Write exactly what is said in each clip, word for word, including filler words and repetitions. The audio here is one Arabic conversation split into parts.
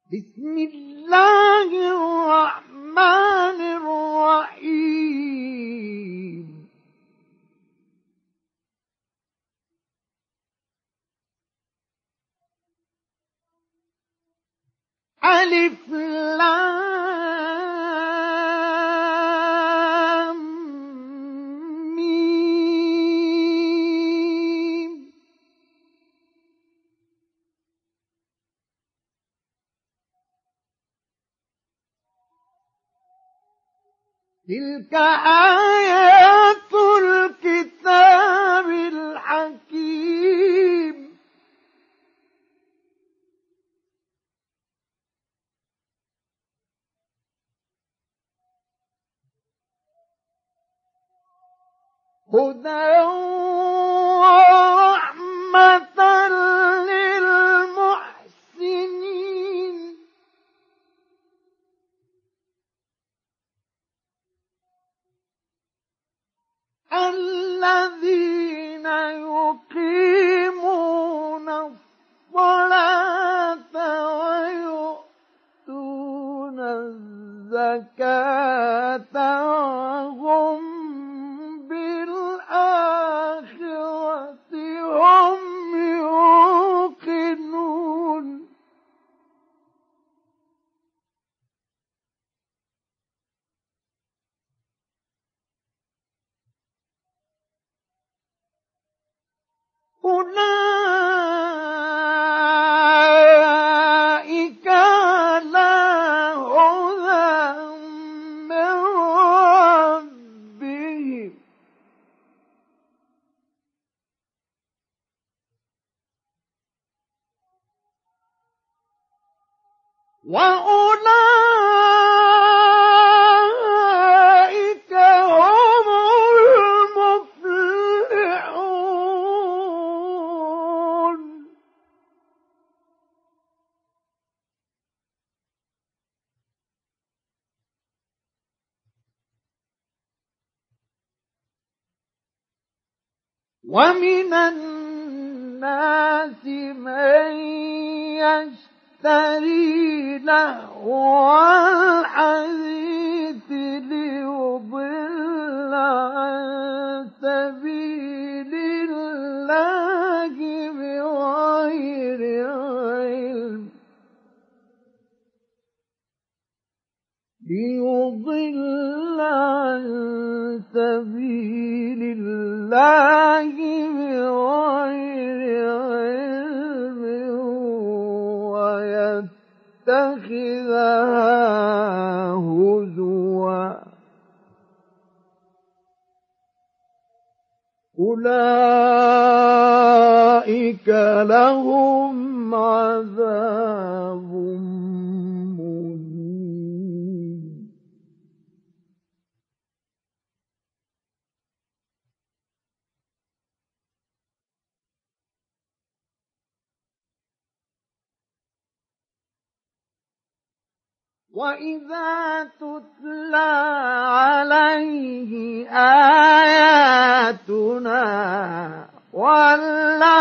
بسم الله الرحمن الرحيم ألف لام ميم تلك آيات الكتاب الحكيم هدى ورحمة للمحسنين الذين يقيمون الصلاة ويؤتون الزكاة وهم بالآخرة هم يوقنون أولئك على هدى من ربهم وأولئك هم المفلحون ومن الناس من يشتري لهو الحديث ليضل عن سبيل الله بغير علم ليضل عن سبيل الله بغير علم ويتخذها هزوا أولئك لهم عذاب مهين وإذا تتلى عليه آياتنا ولى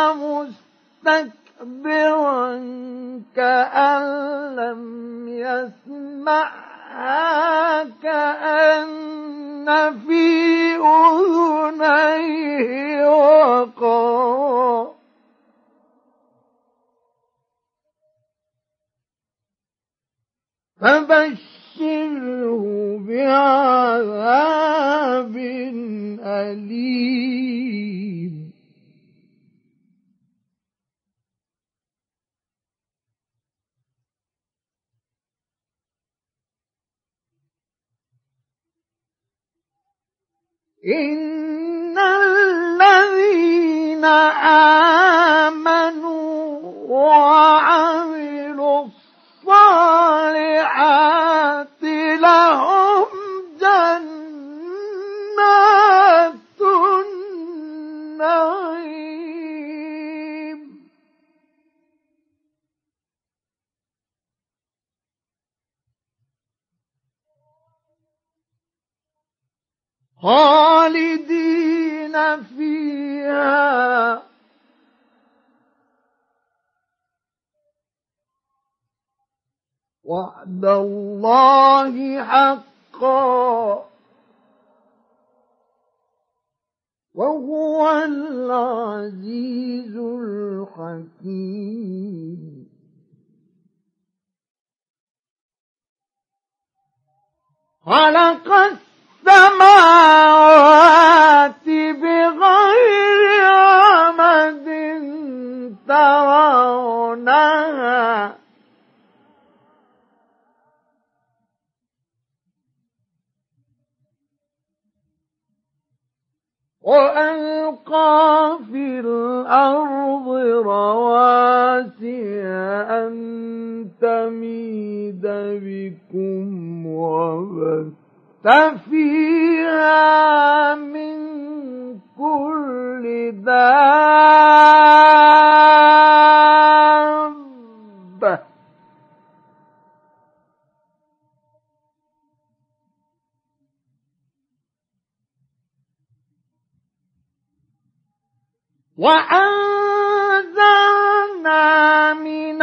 مستكبرا كأن لم يسمعها كأن في أذنيه وقرا فبشره بعذاب أليم إن الذين آمنوا وعملوا الصالحات لهم جنات النعيم خالدين فيها وعد الله حقا وهو العزيز الحكيم. خلق السماوات بغير عمد ترونها وألقى في الأرض رواسي أن تميد بكم وبث فيها من كل دابة وأنزلنا من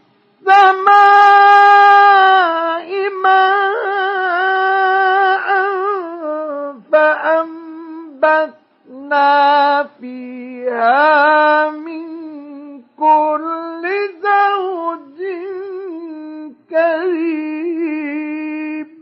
السماء ماء فأنبتنا فيها من كل زوج كريم.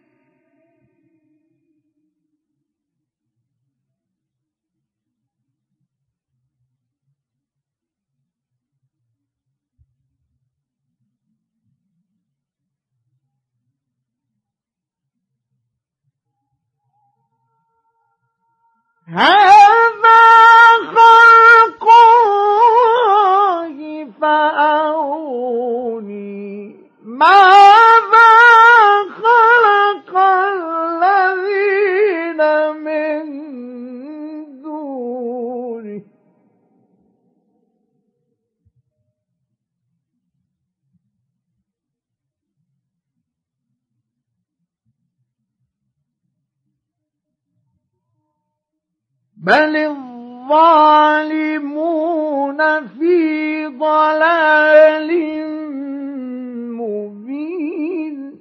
هذا خلق الله فأروني ماذا خلق الذين من دونه بل الظالمون في ضلال مبين.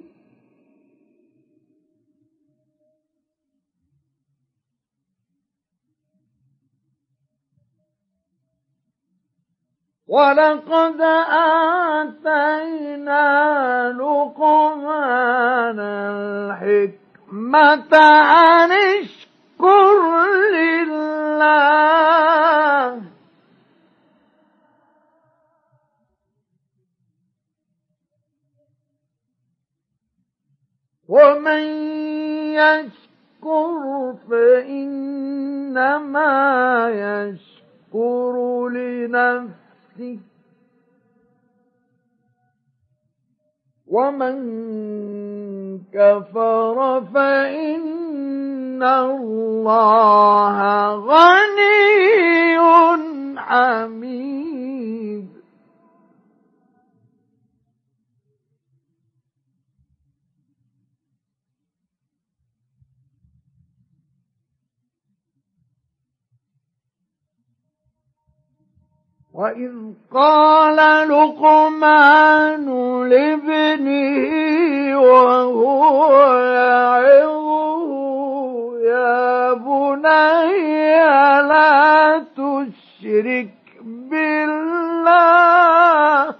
ولقد آتينا لقمان الحكمة أن اشكر لله ومن يشكر فإنما يشكر لنفسه ومن كفر فإن الله غني حميد. وإذ قال لقمان لابنه وهو يعظه يا بني لا تشرك بالله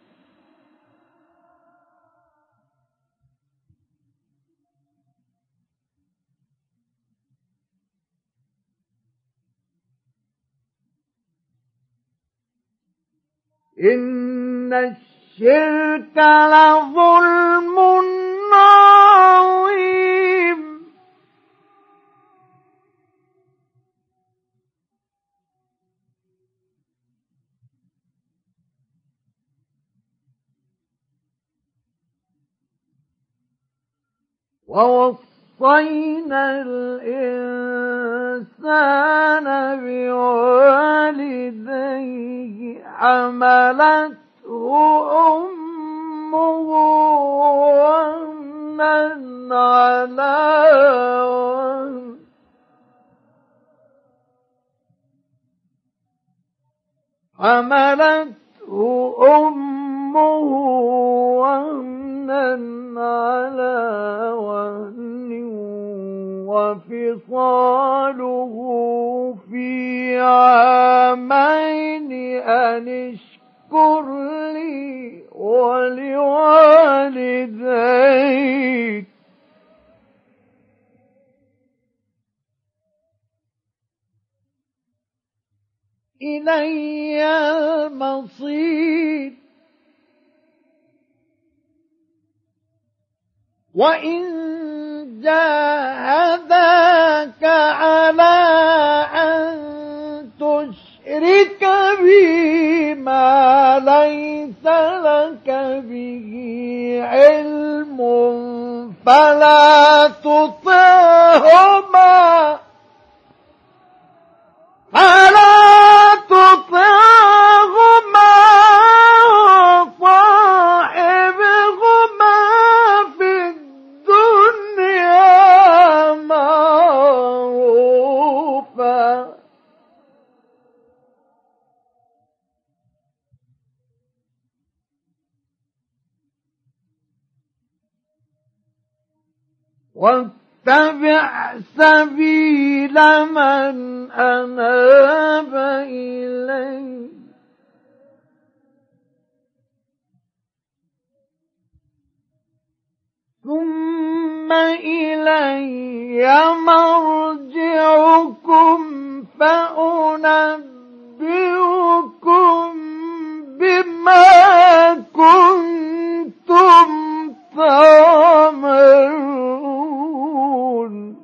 إن الشرك لظلم عظيم. ووصينا الإنسان بوالديه حملته أمه وهنا على وهن حملته أمه وهنا على وهن وفصاله في عامين أن اشكر لي ولوالديك إلي المصير وإن جاهداك على أن تشرك بي ما ليس لك به علم فلا تطعهما فلا تطعهما وصاحبهما في الدنيا معروفا واتبع سبيل من أناب إلي ثم إلي مرجعكم فأنبئكم بما كنتم تعملون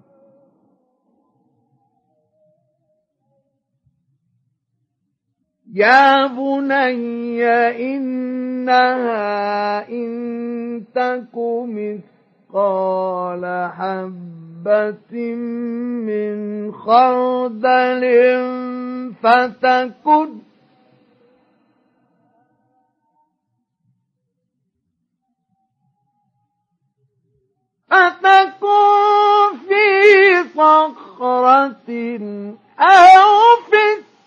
يا بني إنها إن تك مثقال حبة من خردل فتكن فتكن في صخرة أو في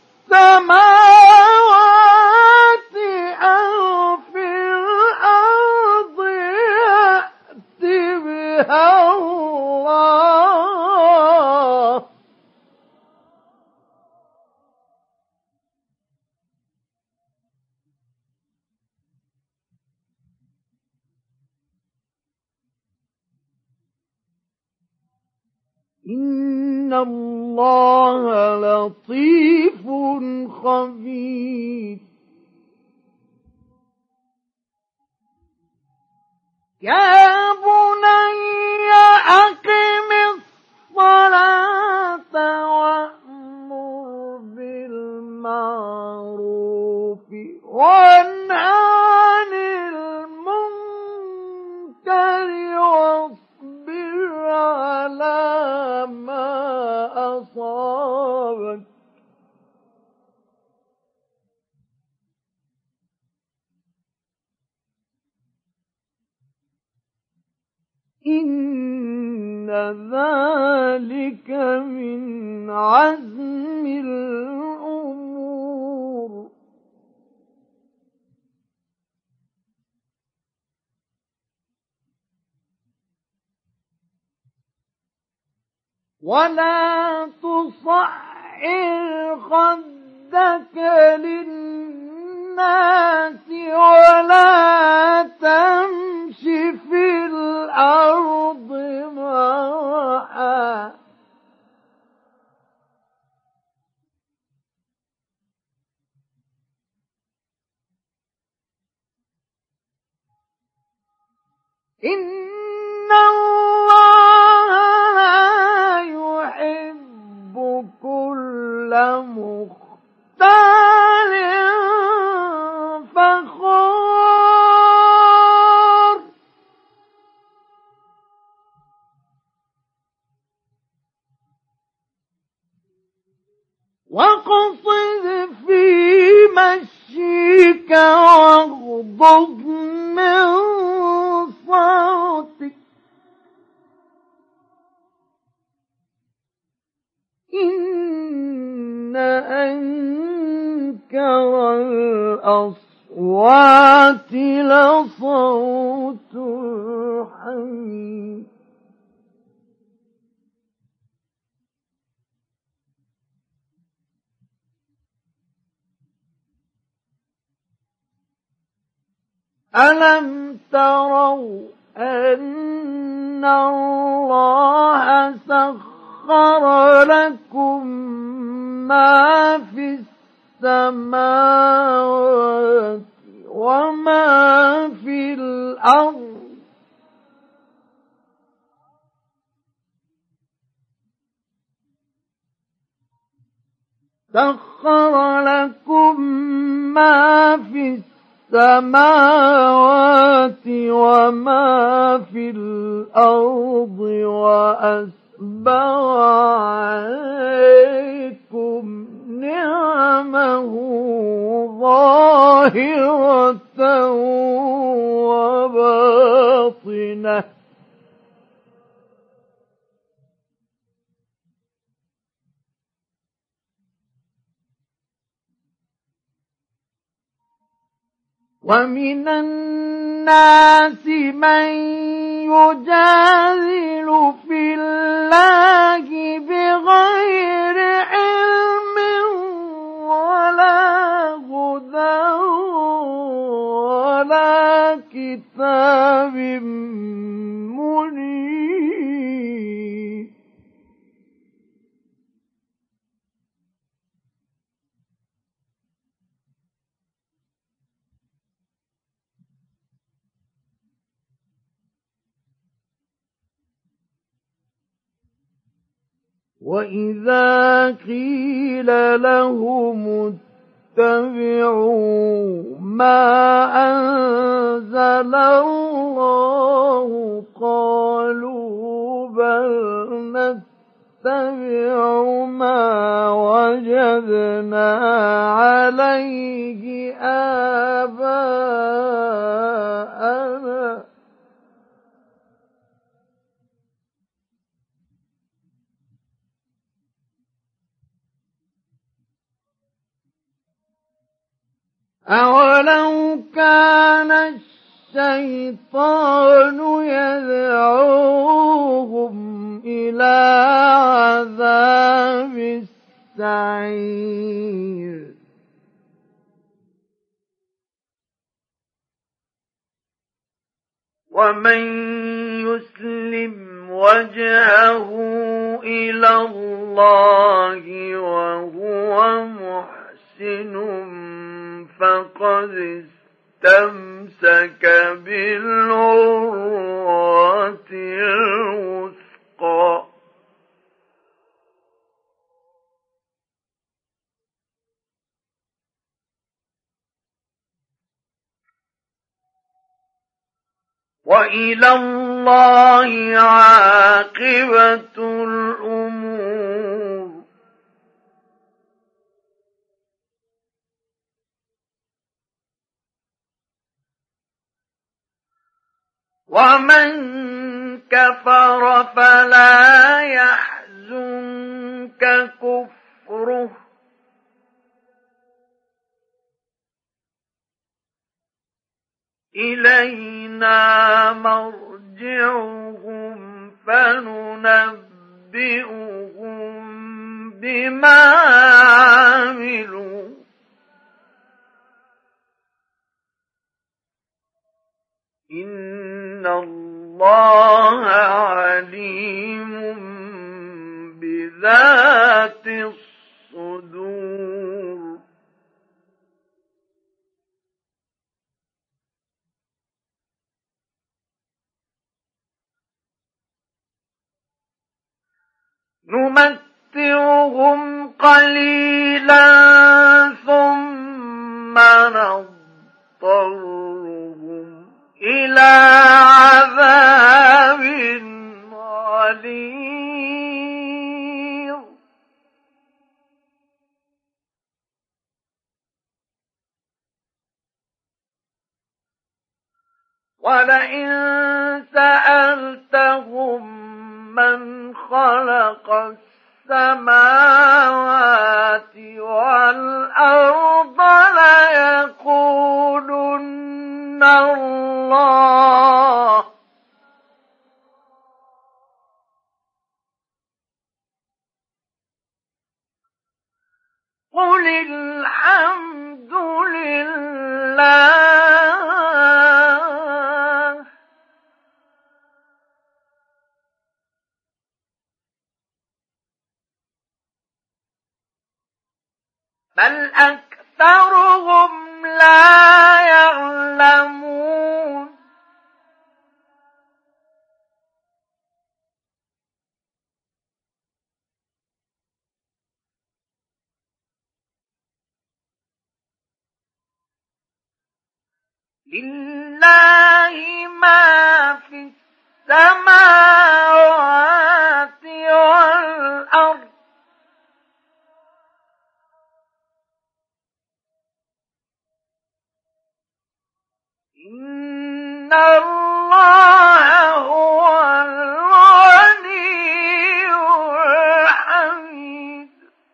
السماوات أو في الأرض يأت بها الله إن الله لطيف خبير يا بني أقم الصلاة وأمر بالمعروف وانه عن المنكر واصبر على ما أصابك إن ذلك من عزم الأمور ولا تصعر خدك للناس ولا تمش في الأرض مرحا إن الله لا يحب كل مختال فخور واقصد في مشيك واغضض من صوتك إن أنكر الأصوات الأصوات لصوت الحمير ألم تروا أن الله سخر لكم ما في السماوات وما في الأرض سخر لكم ما في السماوات وما في الأرض وأسبغ عليكم نعمه ظاهرة وباطنة ومن الناس من يجادل في الله بغير علم ولا هدى ولا كتاب منير وإذا قيل لهم اتبعوا ما أنزل الله قالوا بل نتبع ما وجدنا عليه آباءنا أولو كان الشيطان يدعوهم إلى عذاب السعير ومن يسلم وجهه إلى الله وهو محسن فقد استمسك بالعروة الوثقى وإلى الله عاقبة الأمور ومن كفر فلا يحزنك كفره إلينا مرجعهم فننبئهم بما عملوا إن الله عليم بذات الصدور نمتعهم قليلا ثم نضطرهم إلى عذاب غليظ ولئن سألتهم من خلق السماوات والأرض ليقولون الله بل أكثرهم لا يعلمون لله ما في السماوات والأرض إن الله هو الغني الحميد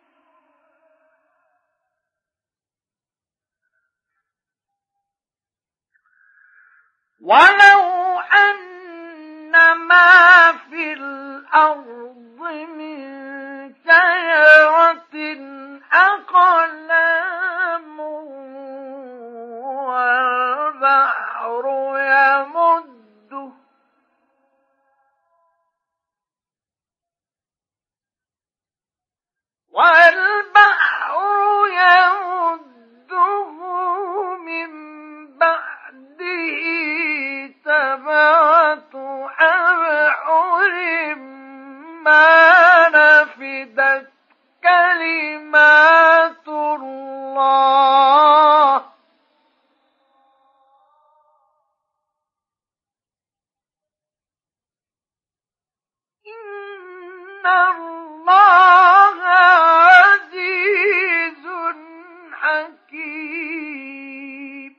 ولو أن ما في الأرض من شجرة أقلام والبحر يمده والبحر يمده من بعده سبعة أبحر ما نفدت كلمات الله إن الله عزيز حكيم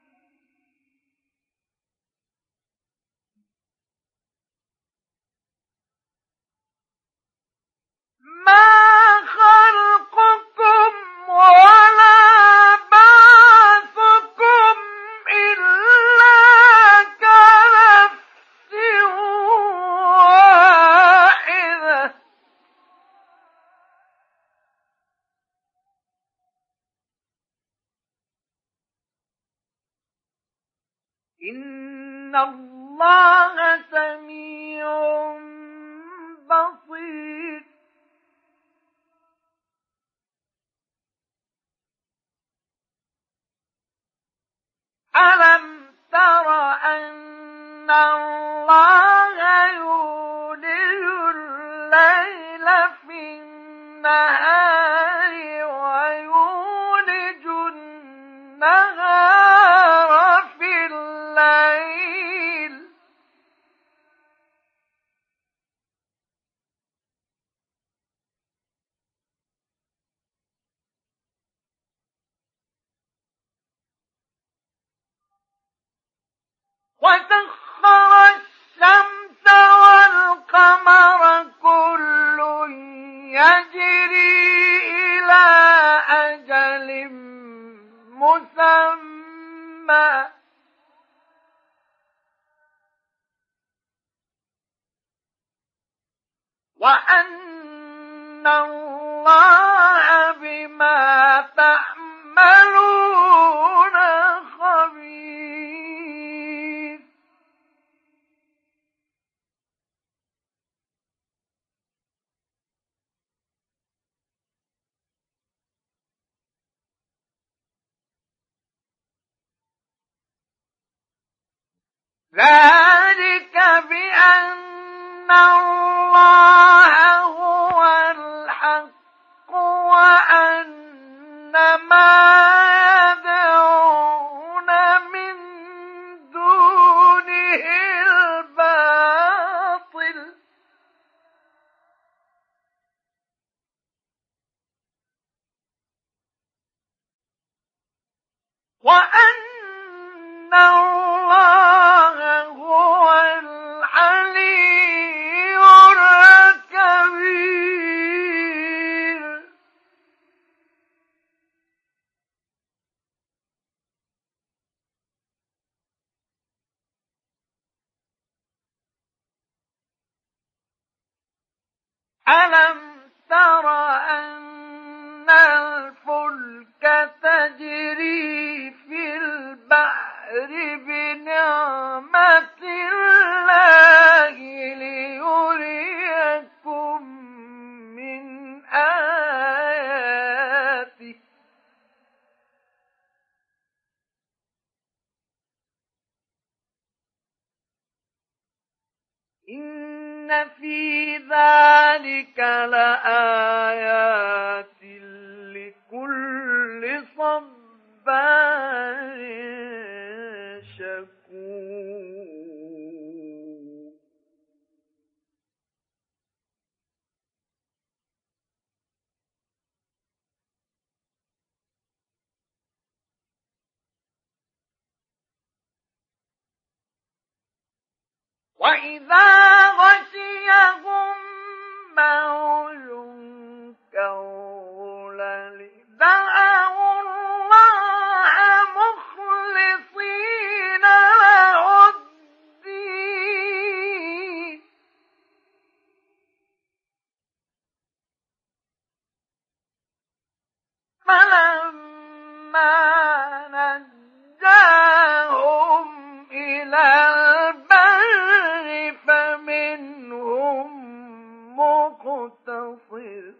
ما خلقكم ولا بعثكم إلا كنفس واحدة إن الله سميع بصير ألم تر أن الله يولج الليل في النهار ويولج النهار في الليل وسخر الشمس والقمر كل يجري إلى أجل مسمى وأن الله بما تعملون خبير ذلك بأن الله هو الحق وأن ما يدعون من دونه الباطل وأن الله هو العلي الكبير ألم تر أن الفلك تجري في البحر بنعمة الله ليريكم من آياته إن في ذلك لآيات لكل صبار شكور. وإذا غشيهم موج كالظلل دعوا الله مخلصين له الدين فلما نجاهم إلى البر فمنهم مقتصد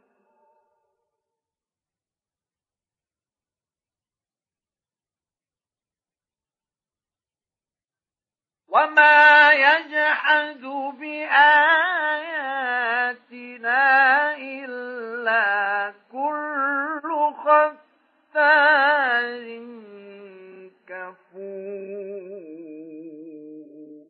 وما يجحد بآياتنا إلا كل ختار كفور.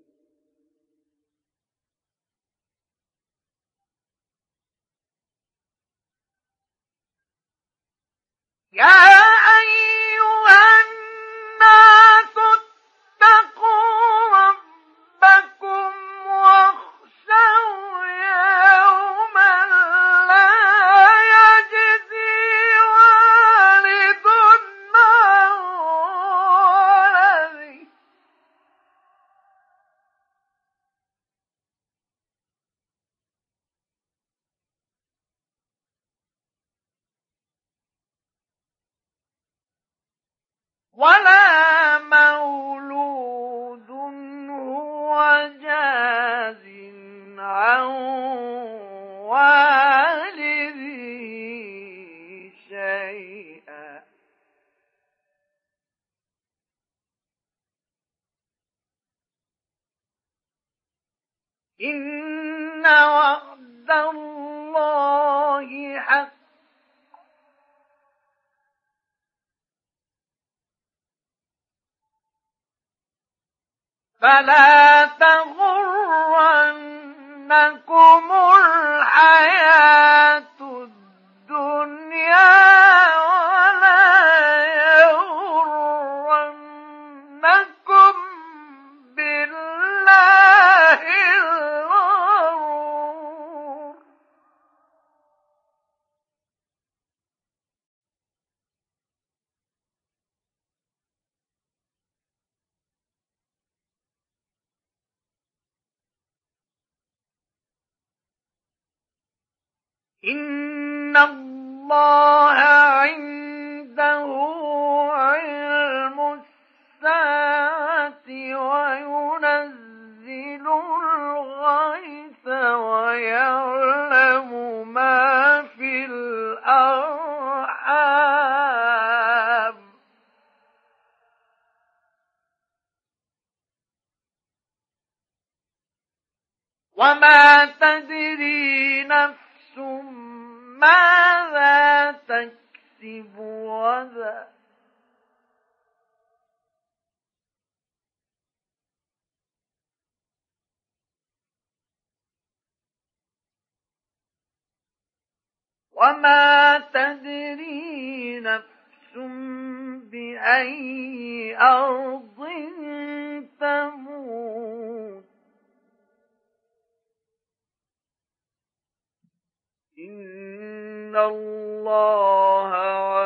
يا أيها الناس اتقوا ربكم واخشوا يوما لا يجزي والد عن ولده ولا مولود هو جاز عن والده شيئا إن وعد الله حق فلا تغرنكم الحياة الدنيا ولا يغرنكم بالله الغرور. إن الله عنده علم الساعة وينزل الغيث ويعلم ما في الأرحام وما تدري نفس ماذا تكسب غدا وما تدري نفس بأي أرض تموت إن الله